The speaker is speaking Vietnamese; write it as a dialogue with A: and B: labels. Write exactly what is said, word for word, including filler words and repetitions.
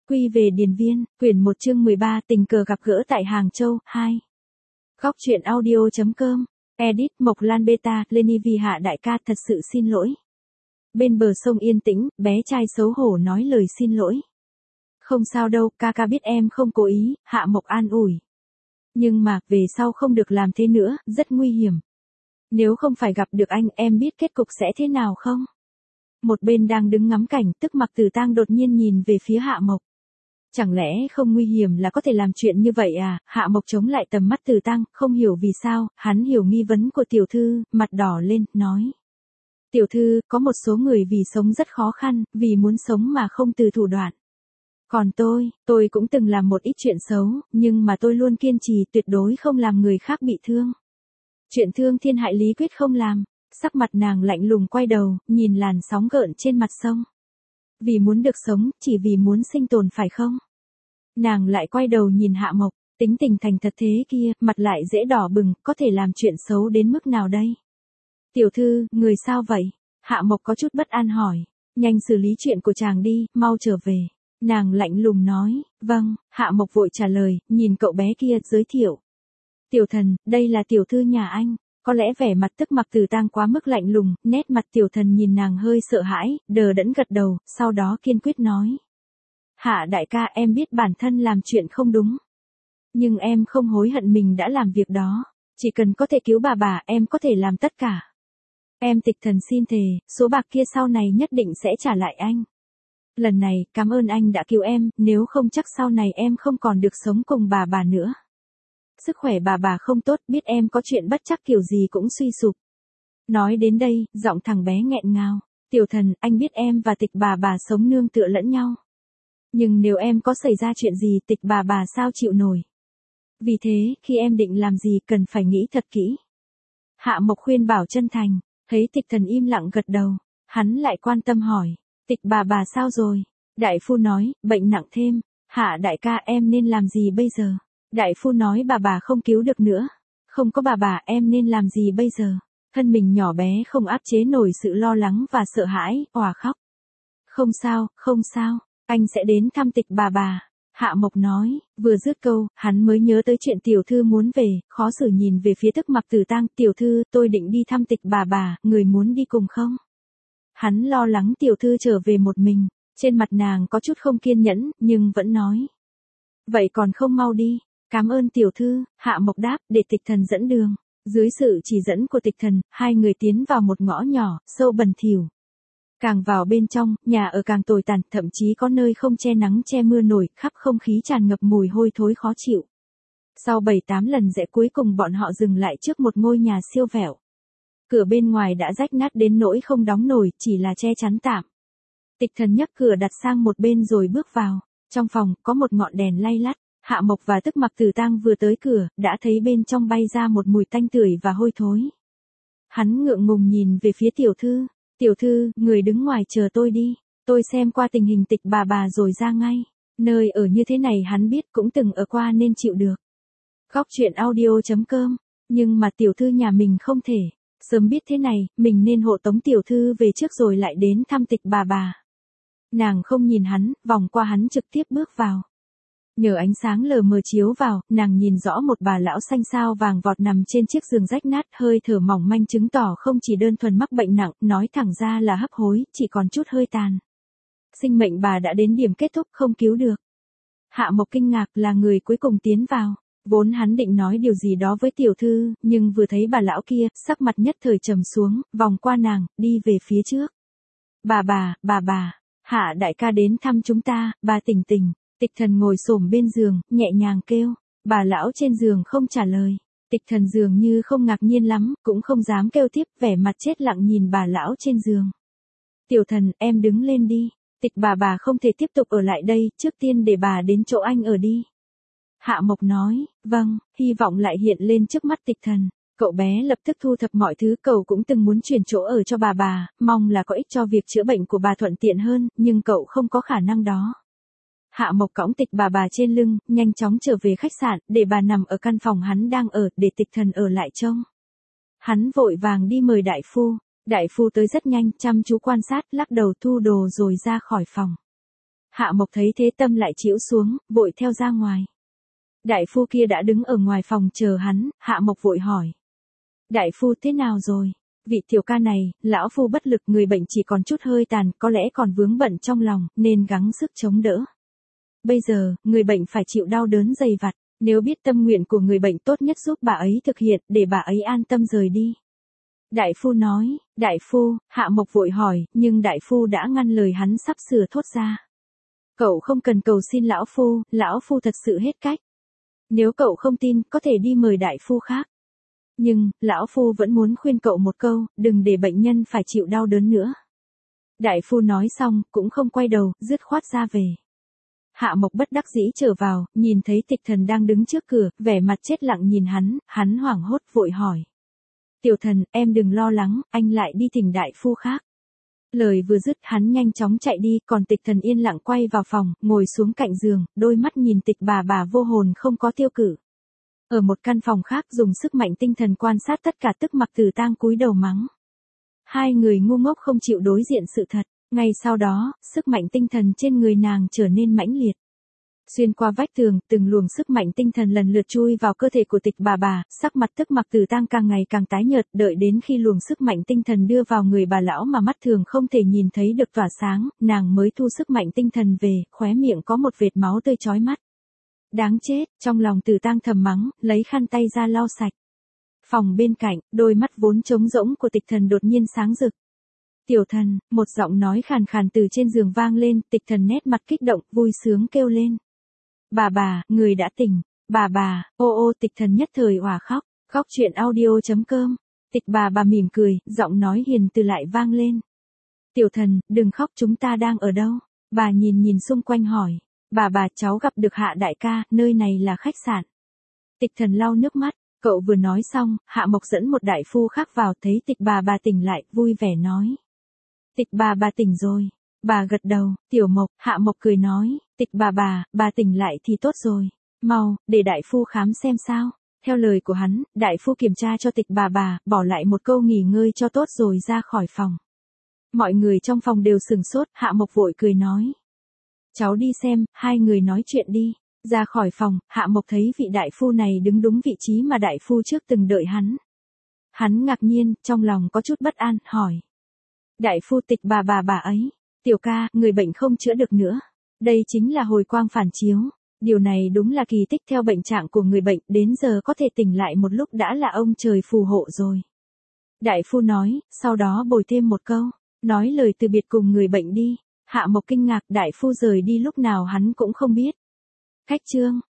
A: Quy về Điền Viên, quyển một chương mười ba tình cờ gặp gỡ tại Hàng Châu, hai. Góc truyện audio.com, edit Mộc Lan Beta, Lenny vì Hạ đại ca thật sự xin lỗi. Bên bờ sông yên tĩnh, bé trai xấu hổ nói lời xin lỗi. Không sao đâu, ca ca biết em không cố ý, Hạ Mộc an ủi. Nhưng mà, về sau không được làm thế nữa, rất nguy hiểm. Nếu không phải gặp được anh, em biết kết cục sẽ thế nào không? Một bên đang đứng ngắm cảnh, tức Mặc Tử Tang đột nhiên nhìn về phía Hạ Mộc. Chẳng lẽ không nguy hiểm là có thể làm chuyện như vậy à? Hạ Mộc chống lại tầm mắt Tử Tang, không hiểu vì sao, hắn hiểu nghi vấn của tiểu thư, mặt đỏ lên, nói. Tiểu thư, có một số người vì sống rất khó khăn, vì muốn sống mà không từ thủ đoạn. Còn tôi, tôi cũng từng làm một ít chuyện xấu, nhưng mà tôi luôn kiên trì tuyệt đối không làm người khác bị thương. Chuyện thương thiên hại lý quyết không làm. Sắc mặt nàng lạnh lùng quay đầu, nhìn làn sóng gợn trên mặt sông. Vì muốn được sống, chỉ vì muốn sinh tồn phải không? Nàng lại quay đầu nhìn Hạ Mộc, tính tình thành thật thế kia, mặt lại dễ đỏ bừng, có thể làm chuyện xấu đến mức nào đây? Tiểu thư, người sao vậy? Hạ Mộc có chút bất an hỏi, nhanh xử lý chuyện của chàng đi, mau trở về. Nàng lạnh lùng nói, vâng, Hạ Mộc vội trả lời, nhìn cậu bé kia, giới thiệu. Tiểu thần, đây là tiểu thư nhà anh. Có lẽ vẻ mặt tức Mặc Tử Tang quá mức lạnh lùng, nét mặt tiểu thần nhìn nàng hơi sợ hãi, đờ đẫn gật đầu, sau đó kiên quyết nói. Hạ đại ca, em biết bản thân làm chuyện không đúng. Nhưng em không hối hận mình đã làm việc đó. Chỉ cần có thể cứu bà bà, em có thể làm tất cả. Em Tịch Thần xin thề, số bạc kia sau này nhất định sẽ trả lại anh. Lần này, cảm ơn anh đã cứu em, nếu không chắc sau này em không còn được sống cùng bà bà nữa. Sức khỏe bà bà không tốt, biết em có chuyện bất chắc kiểu gì cũng suy sụp. Nói đến đây, giọng thằng bé nghẹn ngào. Tiểu thần, anh biết em và Tịch bà bà sống nương tựa lẫn nhau. Nhưng nếu em có xảy ra chuyện gì, Tịch bà bà sao chịu nổi. Vì thế, khi em định làm gì cần phải nghĩ thật kỹ. Hạ Mộc khuyên bảo chân thành, thấy Tịch thần im lặng gật đầu. Hắn lại quan tâm hỏi, Tịch bà bà sao rồi? Đại phu nói, bệnh nặng thêm. Hạ đại ca, em nên làm gì bây giờ? Đại phu nói bà bà không cứu được nữa. Không có bà bà, em nên làm gì bây giờ? Thân mình nhỏ bé không áp chế nổi sự lo lắng và sợ hãi, òa khóc. Không sao, không sao, anh sẽ đến thăm Tịch bà bà. Hạ Mộc nói, vừa dứt câu, hắn mới nhớ tới chuyện tiểu thư muốn về, khó xử nhìn về phía tức Mặc Tử Tang. Tiểu thư, tôi định đi thăm Tịch bà bà, người muốn đi cùng không? Hắn lo lắng tiểu thư trở về một mình, trên mặt nàng có chút không kiên nhẫn, nhưng vẫn nói. Vậy còn không mau đi. Cảm ơn tiểu thư, Hạ Mộc đáp, để Tịch thần dẫn đường. Dưới sự chỉ dẫn của Tịch thần, hai người tiến vào một ngõ nhỏ, sâu bẩn thỉu. Càng vào bên trong, nhà ở càng tồi tàn, thậm chí có nơi không che nắng che mưa nổi, khắp không khí tràn ngập mùi hôi thối khó chịu. Sau bảy tám lần rẽ cuối cùng bọn họ dừng lại trước một ngôi nhà siêu vẹo. Cửa bên ngoài đã rách nát đến nỗi không đóng nổi, chỉ là che chắn tạm. Tịch thần nhấc cửa đặt sang một bên rồi bước vào. Trong phòng, có một ngọn đèn lay lắt. Hạ Mộc và tức Mặc Tử Tang vừa tới cửa, đã thấy bên trong bay ra một mùi tanh tưởi và hôi thối. Hắn ngượng ngùng nhìn về phía tiểu thư. Tiểu thư, người đứng ngoài chờ tôi đi. Tôi xem qua tình hình Tịch bà bà rồi ra ngay. Nơi ở như thế này hắn biết cũng từng ở qua nên chịu được. Góc truyện audio.com. Nhưng mà tiểu thư nhà mình không thể. Sớm biết thế này, mình nên hộ tống tiểu thư về trước rồi lại đến thăm Tịch bà bà. Nàng không nhìn hắn, vòng qua hắn trực tiếp bước vào. Nhờ ánh sáng lờ mờ chiếu vào, nàng nhìn rõ một bà lão xanh xao vàng vọt nằm trên chiếc giường rách nát, hơi thở mỏng manh chứng tỏ không chỉ đơn thuần mắc bệnh nặng, nói thẳng ra là hấp hối, chỉ còn chút hơi tàn. Sinh mệnh bà đã đến điểm kết thúc, không cứu được. Hạ Mộc kinh ngạc, là người cuối cùng tiến vào. Vốn hắn định nói điều gì đó với tiểu thư, nhưng vừa thấy bà lão kia, sắc mặt nhất thời trầm xuống, vòng qua nàng, đi về phía trước. Bà bà, bà bà, Hạ đại ca đến thăm chúng ta, bà Tình Tình. Tịch thần ngồi xổm bên giường, nhẹ nhàng kêu. Bà lão trên giường không trả lời. Tịch thần dường như không ngạc nhiên lắm, cũng không dám kêu tiếp, vẻ mặt chết lặng nhìn bà lão trên giường. Tiểu thần, em đứng lên đi. Tịch bà bà không thể tiếp tục ở lại đây, trước tiên để bà đến chỗ anh ở đi. Hạ Mộc nói, vâng, hy vọng lại hiện lên trước mắt Tịch thần. Cậu bé lập tức thu thập mọi thứ, cậu cũng từng muốn chuyển chỗ ở cho bà bà, mong là có ích cho việc chữa bệnh của bà thuận tiện hơn, nhưng cậu không có khả năng đó. Hạ Mộc cõng Tịch bà bà trên lưng, nhanh chóng trở về khách sạn, để bà nằm ở căn phòng hắn đang ở, để Tịch thần ở lại trông. Hắn vội vàng đi mời đại phu. Đại phu tới rất nhanh, chăm chú quan sát, lắc đầu thu đồ rồi ra khỏi phòng. Hạ Mộc thấy thế tâm lại chĩu xuống, vội theo ra ngoài. Đại phu kia đã đứng ở ngoài phòng chờ hắn, Hạ Mộc vội hỏi. Đại phu thế nào rồi? Vị tiểu ca này, lão phu bất lực, người bệnh chỉ còn chút hơi tàn, có lẽ còn vướng bận trong lòng, nên gắng sức chống đỡ. Bây giờ, người bệnh phải chịu đau đớn dày vặt, nếu biết tâm nguyện của người bệnh tốt nhất giúp bà ấy thực hiện, để bà ấy an tâm rời đi. Đại phu nói, đại phu, Hạ Mộc vội hỏi, nhưng đại phu đã ngăn lời hắn sắp sửa thốt ra. Cậu không cần cầu xin lão phu, lão phu thật sự hết cách. Nếu cậu không tin, có thể đi mời đại phu khác. Nhưng, lão phu vẫn muốn khuyên cậu một câu, đừng để bệnh nhân phải chịu đau đớn nữa. Đại phu nói xong, cũng không quay đầu, dứt khoát ra về. Hạ Mộc bất đắc dĩ trở vào, nhìn thấy Tịch Thần đang đứng trước cửa, vẻ mặt chết lặng nhìn hắn, hắn hoảng hốt vội hỏi. Tiểu Thần, em đừng lo lắng, anh lại đi thỉnh đại phu khác. Lời vừa dứt hắn nhanh chóng chạy đi, còn Tịch Thần yên lặng quay vào phòng, ngồi xuống cạnh giường, đôi mắt nhìn Tịch bà bà vô hồn không có tiêu cử. Ở một căn phòng khác dùng sức mạnh tinh thần quan sát tất cả, tức Mặc Tử Tang cúi đầu mắng. Hai người ngu ngốc không chịu đối diện sự thật, ngay sau đó, sức mạnh tinh thần trên người nàng trở nên mãnh liệt. Xuyên qua vách tường, từng luồng sức mạnh tinh thần lần lượt chui vào cơ thể của Tịch bà bà, sắc mặt tức Mặc Tử Tang càng ngày càng tái nhợt, đợi đến khi luồng sức mạnh tinh thần đưa vào người bà lão mà mắt thường không thể nhìn thấy được tỏa sáng, nàng mới thu sức mạnh tinh thần về, khóe miệng có một vệt máu tươi chói mắt. Đáng chết, trong lòng Tử Tang thầm mắng, lấy khăn tay ra lau sạch. Phòng bên cạnh, đôi mắt vốn trống rỗng của Tịch Thần đột nhiên sáng rực. Tiểu Thần, một giọng nói khàn khàn từ trên giường vang lên, Tịch Thần nét mặt kích động, vui sướng kêu lên. Bà bà, người đã tỉnh, bà bà, ô ô Tịch Thần nhất thời òa khóc, khóc chuyện audio chấm com. Tịch bà bà mỉm cười, giọng nói hiền từ lại vang lên. Tiểu Thần, đừng khóc, chúng ta đang ở đâu? Bà nhìn nhìn xung quanh hỏi. Bà bà, cháu gặp được Hạ đại ca, nơi này là khách sạn. Tịch Thần lau nước mắt, cậu vừa nói xong, Hạ Mộc dẫn một đại phu khác vào, thấy Tịch bà bà tỉnh lại, vui vẻ nói. Tịch bà bà tỉnh rồi. Bà gật đầu, Tiểu Mộc, Hạ Mộc cười nói, Tịch bà bà, bà tỉnh lại thì tốt rồi. Mau, để đại phu khám xem sao. Theo lời của hắn, đại phu kiểm tra cho Tịch bà bà, bỏ lại một câu nghỉ ngơi cho tốt rồi ra khỏi phòng. Mọi người trong phòng đều sửng sốt, Hạ Mộc vội cười nói. Cháu đi xem, hai người nói chuyện đi. Ra khỏi phòng, Hạ Mộc thấy vị đại phu này đứng đúng vị trí mà đại phu trước từng đợi hắn. Hắn ngạc nhiên, trong lòng có chút bất an, hỏi. Đại phu, Tịch bà bà bà ấy. Tiểu ca, người bệnh không chữa được nữa. Đây chính là hồi quang phản chiếu. Điều này đúng là kỳ tích, theo bệnh trạng của người bệnh, đến giờ có thể tỉnh lại một lúc đã là ông trời phù hộ rồi. Đại phu nói, sau đó bồi thêm một câu, nói lời từ biệt cùng người bệnh đi. Hạ Mộc kinh ngạc, đại phu rời đi lúc nào hắn cũng không biết. Cách chương